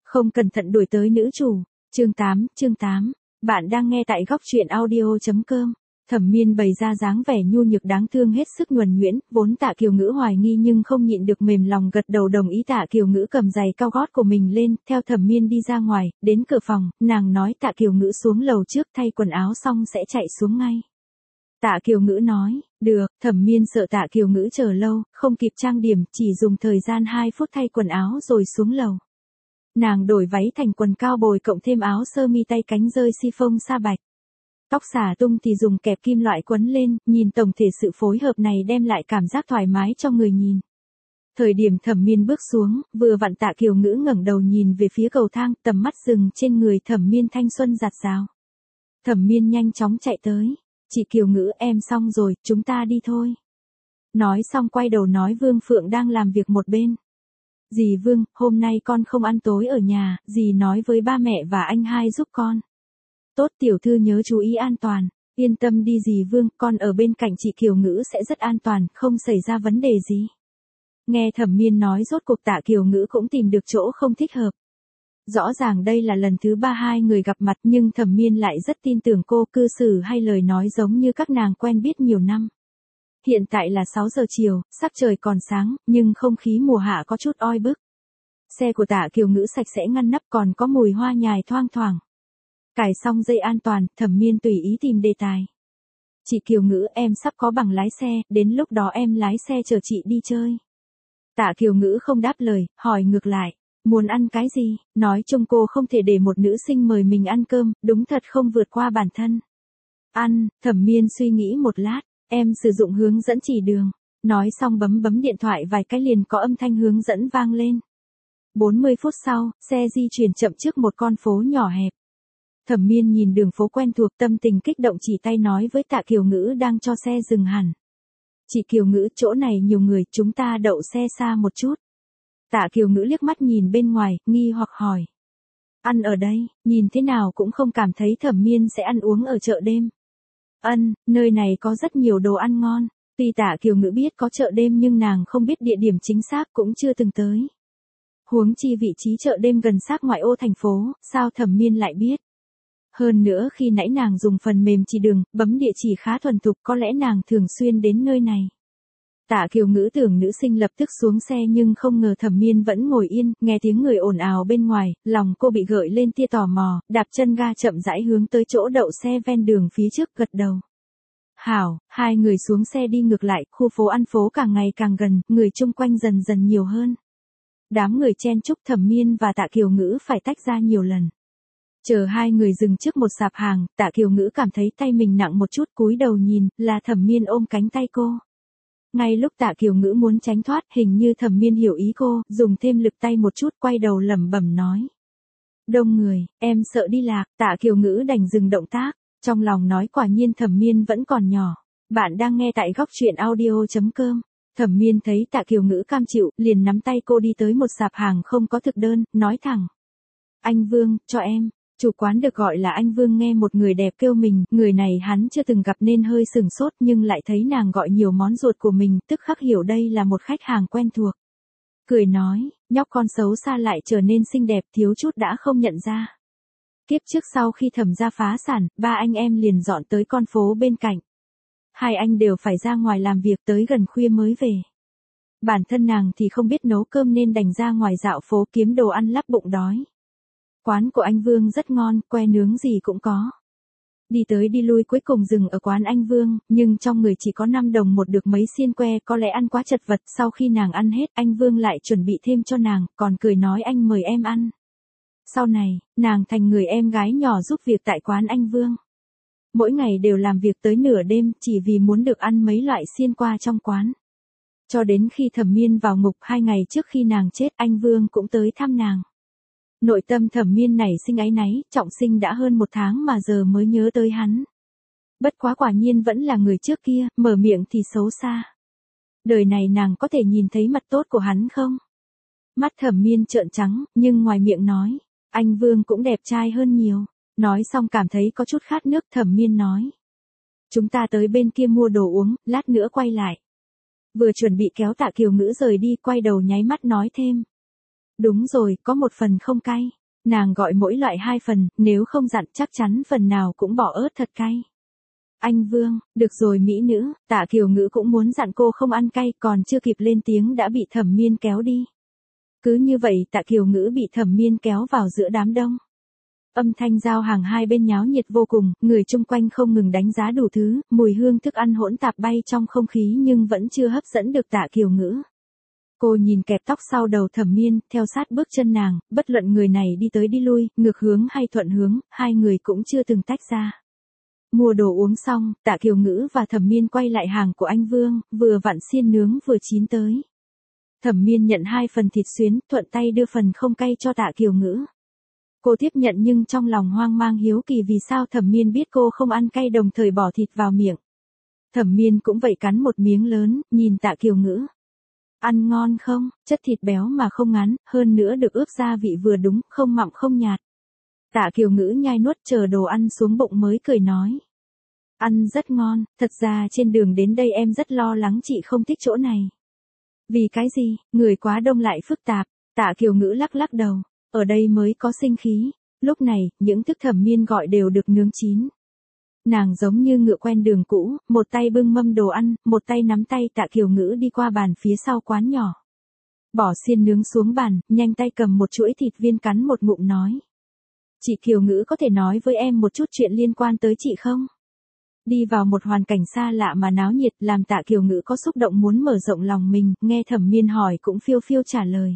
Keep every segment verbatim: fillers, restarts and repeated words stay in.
Không cẩn thận đuổi tới nữ chủ. Chương tám, chương tám. Bạn đang nghe tại góc truyện audio chấm com. Thẩm Miên bày ra dáng vẻ nhu nhược đáng thương hết sức nhuần nhuyễn, vốn Tạ Kiều Ngữ hoài nghi nhưng không nhịn được mềm lòng gật đầu đồng ý. Tạ Kiều Ngữ cầm giày cao gót của mình lên, theo Thẩm Miên đi ra ngoài, đến cửa phòng, nàng nói Tạ Kiều Ngữ xuống lầu trước thay quần áo xong sẽ chạy xuống ngay. Tạ Kiều Ngữ nói, được. Thẩm Miên sợ Tạ Kiều Ngữ chờ lâu, không kịp trang điểm, chỉ dùng thời gian hai phút thay quần áo rồi xuống lầu. Nàng đổi váy thành quần cao bồi cộng thêm áo sơ mi tay cánh rơi siphon sa bạch. Tóc xả tung thì dùng kẹp kim loại quấn lên, nhìn tổng thể sự phối hợp này đem lại cảm giác thoải mái cho người nhìn. Thời điểm Thẩm Miên bước xuống, vừa vặn Tạ Kiều Ngữ ngẩng đầu nhìn về phía cầu thang, tầm mắt dừng trên người Thẩm Miên thanh xuân rạt rào. Thẩm Miên nhanh chóng chạy tới. Chị Kiều Ngữ, em xong rồi, chúng ta đi thôi. Nói xong quay đầu nói Vương Phượng đang làm việc một bên. Dì Vương, hôm nay con không ăn tối ở nhà, dì nói với ba mẹ và anh hai giúp con. Tốt, tiểu thư nhớ chú ý an toàn. Yên tâm đi dì Vương, con ở bên cạnh chị Kiều Ngữ sẽ rất an toàn, không xảy ra vấn đề gì. Nghe Thẩm Miên nói rốt cuộc Tạ Kiều Ngữ cũng tìm được chỗ không thích hợp. Rõ ràng đây là lần thứ ba hai người gặp mặt nhưng Thẩm Miên lại rất tin tưởng cô, cư xử hay lời nói giống như các nàng quen biết nhiều năm. Hiện tại là sáu giờ chiều, sắc trời còn sáng, nhưng không khí mùa hạ có chút oi bức. Xe của Tạ Kiều Ngữ sạch sẽ ngăn nắp còn có mùi hoa nhài thoang thoảng. Cài xong dây an toàn, Thẩm Miên tùy ý tìm đề tài. Chị Kiều Ngữ, em sắp có bằng lái xe, đến lúc đó em lái xe chở chị đi chơi. Tạ Kiều Ngữ không đáp lời, hỏi ngược lại. Muốn ăn cái gì? Nói chung cô không thể để một nữ sinh mời mình ăn cơm, đúng thật không vượt qua bản thân. Ăn, Thẩm Miên suy nghĩ một lát, em sử dụng hướng dẫn chỉ đường. Nói xong bấm bấm điện thoại vài cái liền có âm thanh hướng dẫn vang lên. bốn mươi phút sau, xe di chuyển chậm trước một con phố nhỏ hẹp. Thẩm Miên nhìn đường phố quen thuộc tâm tình kích động chỉ tay nói với Tạ Kiều Ngữ đang cho xe dừng hẳn. Chị Kiều Ngữ, chỗ này nhiều người, chúng ta đậu xe xa một chút. Tạ Kiều Ngữ liếc mắt nhìn bên ngoài, nghi hoặc hỏi. Ăn ở đây, nhìn thế nào cũng không cảm thấy Thẩm Miên sẽ ăn uống ở chợ đêm. Ân, nơi này có rất nhiều đồ ăn ngon. Tuy Tạ Kiều Ngữ biết có chợ đêm nhưng nàng không biết địa điểm chính xác cũng chưa từng tới. Huống chi vị trí chợ đêm gần sát ngoại ô thành phố, sao Thẩm Miên lại biết. Hơn nữa khi nãy nàng dùng phần mềm chỉ đường, bấm địa chỉ khá thuần thục có lẽ nàng thường xuyên đến nơi này. Tạ Kiều Ngữ tưởng nữ sinh lập tức xuống xe nhưng không ngờ Thẩm Miên vẫn ngồi yên, nghe tiếng người ồn ào bên ngoài, lòng cô bị gợi lên tia tò mò, đạp chân ga chậm rãi hướng tới chỗ đậu xe ven đường phía trước gật đầu. Hảo, hai người xuống xe đi ngược lại, khu phố ăn phố càng ngày càng gần, người chung quanh dần dần nhiều hơn. Đám người chen chúc Thẩm Miên và Tạ Kiều Ngữ phải tách ra nhiều lần. Chờ hai người dừng trước một sạp hàng, Tạ Kiều Ngữ cảm thấy tay mình nặng một chút cúi đầu nhìn, là Thẩm Miên ôm cánh tay cô. Ngay lúc Tạ Kiều Ngữ muốn tránh thoát, hình như Thẩm Miên hiểu ý cô, dùng thêm lực tay một chút quay đầu lẩm bẩm nói. Đông người, em sợ đi lạc, Tạ Kiều Ngữ đành dừng động tác, trong lòng nói quả nhiên Thẩm Miên vẫn còn nhỏ. Bạn đang nghe tại góc truyện audio chấm com. Thẩm Miên thấy Tạ Kiều Ngữ cam chịu, liền nắm tay cô đi tới một sạp hàng không có thực đơn, nói thẳng. Anh Vương, cho em. Chủ quán được gọi là anh Vương nghe một người đẹp kêu mình, người này hắn chưa từng gặp nên hơi sừng sốt nhưng lại thấy nàng gọi nhiều món ruột của mình, tức khắc hiểu đây là một khách hàng quen thuộc. Cười nói, nhóc con xấu xa lại trở nên xinh đẹp thiếu chút đã không nhận ra. Kiếp trước sau khi Thẩm gia phá sản, ba anh em liền dọn tới con phố bên cạnh. Hai anh đều phải ra ngoài làm việc tới gần khuya mới về. Bản thân nàng thì không biết nấu cơm nên đành ra ngoài dạo phố kiếm đồ ăn lấp bụng đói. Quán của anh Vương rất ngon, que nướng gì cũng có. Đi tới đi lui cuối cùng dừng ở quán anh Vương, nhưng trong người chỉ có năm đồng một được mấy xiên que, có lẽ ăn quá chật vật, sau khi nàng ăn hết, anh Vương lại chuẩn bị thêm cho nàng, còn cười nói anh mời em ăn. Sau này, nàng thành người em gái nhỏ giúp việc tại quán anh Vương. Mỗi ngày đều làm việc tới nửa đêm, chỉ vì muốn được ăn mấy loại xiên qua trong quán. Cho đến khi Thẩm Miên vào ngục hai ngày trước khi nàng chết, anh Vương cũng tới thăm nàng. Nội tâm Thẩm Miên nảy sinh áy náy, trọng sinh đã hơn một tháng mà giờ mới nhớ tới hắn. Bất quá quả nhiên vẫn là người trước kia, mở miệng thì xấu xa. Đời này nàng có thể nhìn thấy mặt tốt của hắn không? Mắt Thẩm Miên trợn trắng, nhưng ngoài miệng nói, anh Vương cũng đẹp trai hơn nhiều. Nói xong cảm thấy có chút khát nước, Thẩm Miên nói. Chúng ta tới bên kia mua đồ uống, lát nữa quay lại. Vừa chuẩn bị kéo Tạ Kiều Ngữ rời đi, quay đầu nháy mắt nói thêm. Đúng rồi, có một phần không cay. Nàng gọi mỗi loại hai phần, nếu không dặn chắc chắn phần nào cũng bỏ ớt thật cay. Anh Vương, được rồi mỹ nữ, Tạ Kiều Ngữ cũng muốn dặn cô không ăn cay, còn chưa kịp lên tiếng đã bị Thẩm Miên kéo đi. Cứ như vậy Tạ Kiều Ngữ bị Thẩm Miên kéo vào giữa đám đông. Âm thanh giao hàng hai bên nháo nhiệt vô cùng, người chung quanh không ngừng đánh giá đủ thứ, mùi hương thức ăn hỗn tạp bay trong không khí nhưng vẫn chưa hấp dẫn được Tạ Kiều Ngữ. Cô nhìn kẹp tóc sau đầu Thẩm Miên, theo sát bước chân nàng, bất luận người này đi tới đi lui, ngược hướng hay thuận hướng, hai người cũng chưa từng tách ra. Mua đồ uống xong, Tạ Kiều Ngữ và Thẩm Miên quay lại hàng của anh Vương, vừa vặn xiên nướng vừa chín tới. Thẩm Miên nhận hai phần thịt xuyến, thuận tay đưa phần không cay cho Tạ Kiều Ngữ. Cô tiếp nhận nhưng trong lòng hoang mang hiếu kỳ vì sao Thẩm Miên biết cô không ăn cay đồng thời bỏ thịt vào miệng. Thẩm Miên cũng vậy cắn một miếng lớn, nhìn Tạ Kiều Ngữ. Ăn ngon không, chất thịt béo mà không ngắn, hơn nữa được ướp gia vị vừa đúng, không mặn không nhạt. Tạ Kiều Ngữ nhai nuốt chờ đồ ăn xuống bụng mới cười nói. Ăn rất ngon, thật ra trên đường đến đây em rất lo lắng chị không thích chỗ này. Vì cái gì, người quá đông lại phức tạp, Tạ Kiều Ngữ lắc lắc đầu, ở đây mới có sinh khí. Lúc này, những thức Thẩm Miên gọi đều được nướng chín. Nàng giống như ngựa quen đường cũ, một tay bưng mâm đồ ăn, một tay nắm tay Tạ Kiều Ngữ đi qua bàn phía sau quán nhỏ. Bỏ xiên nướng xuống bàn, nhanh tay cầm một chuỗi thịt viên cắn một ngụm nói. Chị Kiều Ngữ có thể nói với em một chút chuyện liên quan tới chị không? Đi vào một hoàn cảnh xa lạ mà náo nhiệt làm Tạ Kiều Ngữ có xúc động muốn mở rộng lòng mình, nghe Thẩm Miên hỏi cũng phiêu phiêu trả lời.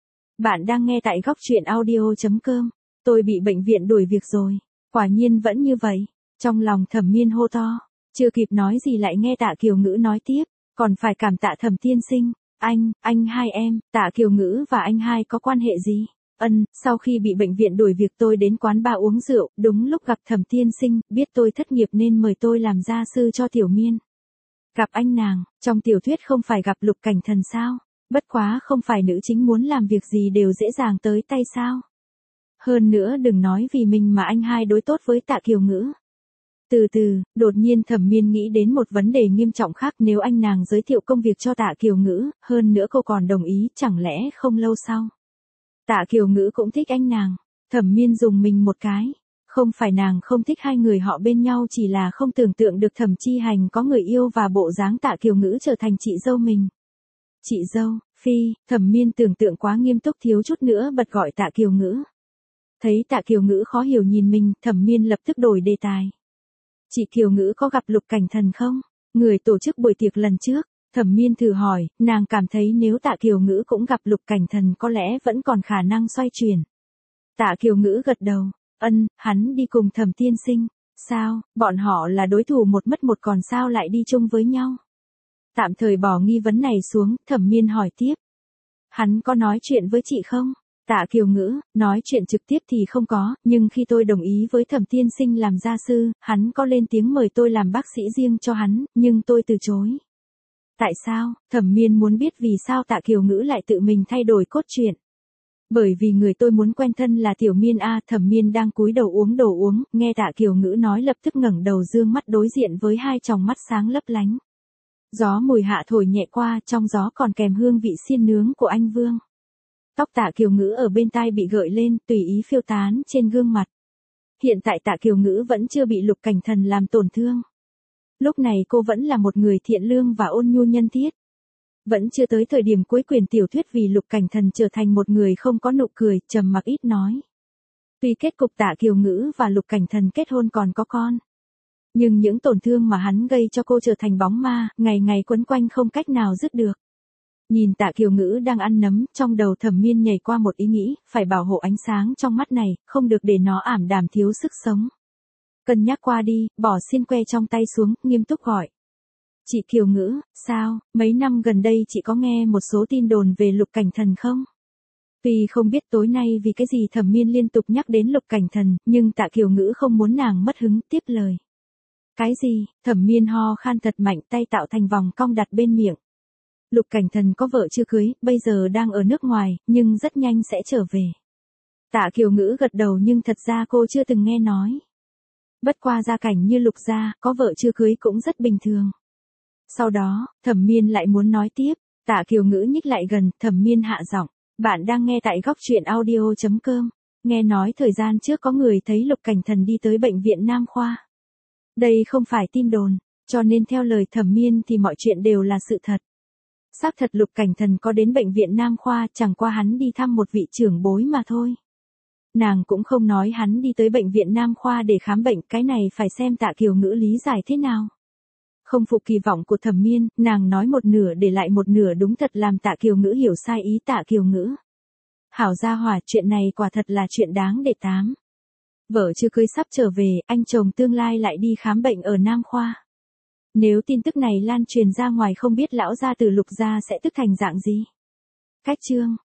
Bạn đang nghe tại góc truyện audio chấm com, tôi bị bệnh viện đuổi việc rồi, quả nhiên vẫn như vậy. Trong lòng Thẩm Miên hô to, chưa kịp nói gì lại nghe Tạ Kiều Ngữ nói tiếp, còn phải cảm tạ Thẩm tiên sinh, anh, anh hai em, Tạ Kiều Ngữ và anh hai có quan hệ gì? Ân, sau khi bị bệnh viện đuổi việc tôi đến quán bar uống rượu, đúng lúc gặp Thẩm tiên sinh, biết tôi thất nghiệp nên mời tôi làm gia sư cho Tiểu Miên. Gặp anh nàng, trong tiểu thuyết không phải gặp Lục Cảnh Thần sao? Bất quá không phải nữ chính muốn làm việc gì đều dễ dàng tới tay sao? Hơn nữa đừng nói vì mình mà anh hai đối tốt với Tạ Kiều Ngữ. Từ từ, đột nhiên Thẩm Miên nghĩ đến một vấn đề nghiêm trọng khác, nếu anh nàng giới thiệu công việc cho Tạ Kiều Ngữ, hơn nữa cô còn đồng ý, chẳng lẽ không lâu sau. Tạ Kiều Ngữ cũng thích anh nàng. Thẩm Miên dùng mình một cái. Không phải nàng không thích hai người họ bên nhau, chỉ là không tưởng tượng được Thẩm Chi Hành có người yêu và bộ dáng Tạ Kiều Ngữ trở thành chị dâu mình. Chị dâu, phi, Thẩm Miên tưởng tượng quá nghiêm túc thiếu chút nữa bật gọi Tạ Kiều Ngữ. Thấy Tạ Kiều Ngữ khó hiểu nhìn mình, Thẩm Miên lập tức đổi đề tài. Chị Kiều Ngữ có gặp Lục Cảnh Thần không? Người tổ chức buổi tiệc lần trước. Thẩm Miên thử hỏi, nàng cảm thấy nếu Tạ Kiều Ngữ cũng gặp Lục Cảnh Thần có lẽ vẫn còn khả năng xoay chuyển. Tạ Kiều Ngữ gật đầu, ân, hắn đi cùng Thẩm tiên sinh. Sao, bọn họ là đối thủ một mất một còn sao lại đi chung với nhau? Tạm thời bỏ nghi vấn này xuống, Thẩm Miên hỏi tiếp. Hắn có nói chuyện với chị không? Tạ Kiều Ngữ, nói chuyện trực tiếp thì không có, nhưng khi tôi đồng ý với Thẩm tiên sinh làm gia sư, hắn có lên tiếng mời tôi làm bác sĩ riêng cho hắn, nhưng tôi từ chối. Tại sao? Thẩm Miên muốn biết vì sao Tạ Kiều Ngữ lại tự mình thay đổi cốt truyện. Bởi vì người tôi muốn quen thân là Tiểu Miên a. Thẩm Miên đang cúi đầu uống đồ uống, nghe Tạ Kiều Ngữ nói lập tức ngẩng đầu dương mắt đối diện với hai tròng mắt sáng lấp lánh. Gió mùi hạ thổi nhẹ qua, trong gió còn kèm hương vị xiên nướng của anh Vương. Tóc Tạ Kiều Ngữ ở bên tai bị gợi lên, tùy ý phiêu tán trên gương mặt. Hiện tại Tạ Kiều Ngữ vẫn chưa bị Lục Cảnh Thần làm tổn thương. Lúc này cô vẫn là một người thiện lương và ôn nhu nhân thiết. Vẫn chưa tới thời điểm cuối quyển tiểu thuyết vì Lục Cảnh Thần trở thành một người không có nụ cười, trầm mặc ít nói. Tuy kết cục Tạ Kiều Ngữ và Lục Cảnh Thần kết hôn còn có con. Nhưng những tổn thương mà hắn gây cho cô trở thành bóng ma, ngày ngày quấn quanh không cách nào dứt được. Nhìn Tạ Kiều Ngữ đang ăn nấm, trong đầu Thẩm Miên nhảy qua một ý nghĩ, phải bảo hộ ánh sáng trong mắt này, không được để nó ảm đạm thiếu sức sống. Cân nhắc qua đi, bỏ xiên que trong tay xuống, nghiêm túc gọi. Chị Kiều Ngữ, sao, mấy năm gần đây chị có nghe một số tin đồn về Lục Cảnh Thần không? Tuy không biết tối nay vì cái gì Thẩm Miên liên tục nhắc đến Lục Cảnh Thần, nhưng Tạ Kiều Ngữ không muốn nàng mất hứng, tiếp lời. Cái gì? Thẩm Miên ho khan thật mạnh, tay tạo thành vòng cong đặt bên miệng. Lục Cảnh Thần có vợ chưa cưới, bây giờ đang ở nước ngoài, nhưng rất nhanh sẽ trở về. Tạ Kiều Ngữ gật đầu nhưng thật ra cô chưa từng nghe nói. Bất qua gia cảnh như Lục gia, có vợ chưa cưới cũng rất bình thường. Sau đó, Thẩm Miên lại muốn nói tiếp, Tạ Kiều Ngữ nhích lại gần, Thẩm Miên hạ giọng, Bạn đang nghe tại góc chuyện audio chấm com. Nghe nói thời gian trước có người thấy Lục Cảnh Thần đi tới bệnh viện Nam Khoa. Đây không phải tin đồn, cho nên theo lời Thẩm Miên thì mọi chuyện đều là sự thật. Xác thật Lục Cảnh Thần có đến bệnh viện Nam Khoa, chẳng qua hắn đi thăm một vị trưởng bối mà thôi. Nàng cũng không nói hắn đi tới bệnh viện Nam Khoa để khám bệnh, cái này phải xem Tạ Kiều Ngữ lý giải thế nào. Không phụ kỳ vọng của Thẩm Miên, nàng nói một nửa để lại một nửa đúng thật làm Tạ Kiều Ngữ hiểu sai ý Tạ Kiều Ngữ. Hảo gia hỏa, chuyện này quả thật là chuyện đáng để tám. Vợ chưa cưới sắp trở về, anh chồng tương lai lại đi khám bệnh ở Nam Khoa. Nếu tin tức này lan truyền ra ngoài không biết lão gia từ Lục gia sẽ tức thành dạng gì. Cách chương